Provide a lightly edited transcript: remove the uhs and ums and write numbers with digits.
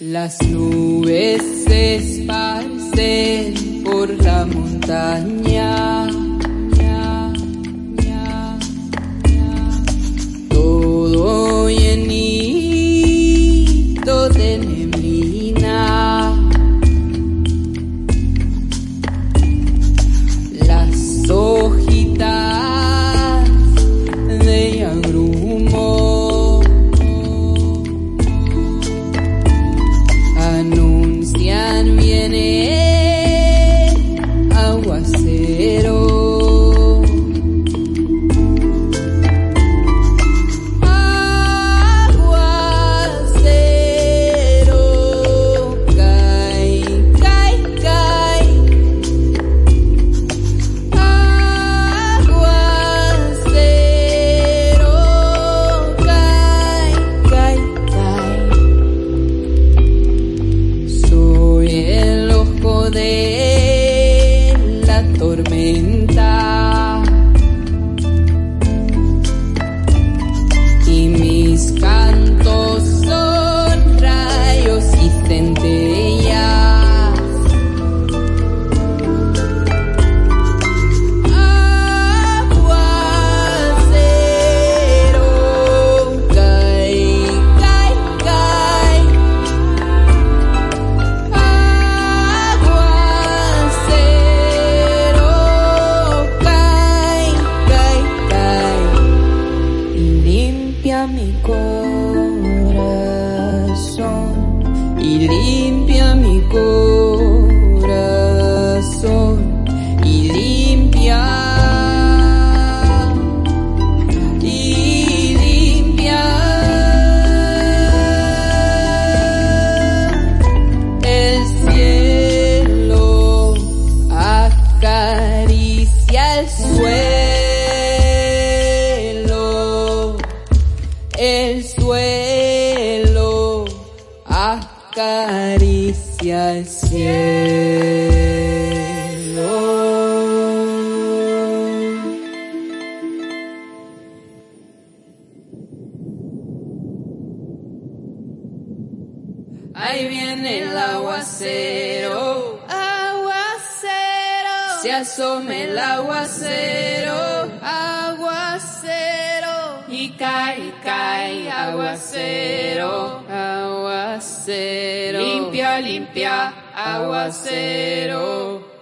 Las nubes se esparcen por la montaña, todo llenito de neblina. Las hojitas de agrumo anuncian viene aguacero. De la tormenta y mis cantos son rayos y centellas. Aguacero cae, cae, cae. Mi corazón y limpia mi corazón y limpia el cielo, acaricia el suelo acaricia el cielo. Ahí viene el aguacero, aguacero, se asoma el aguacero, aguacero, y cae, cae, aguacero, aguacero, limpia, limpia, aguacero.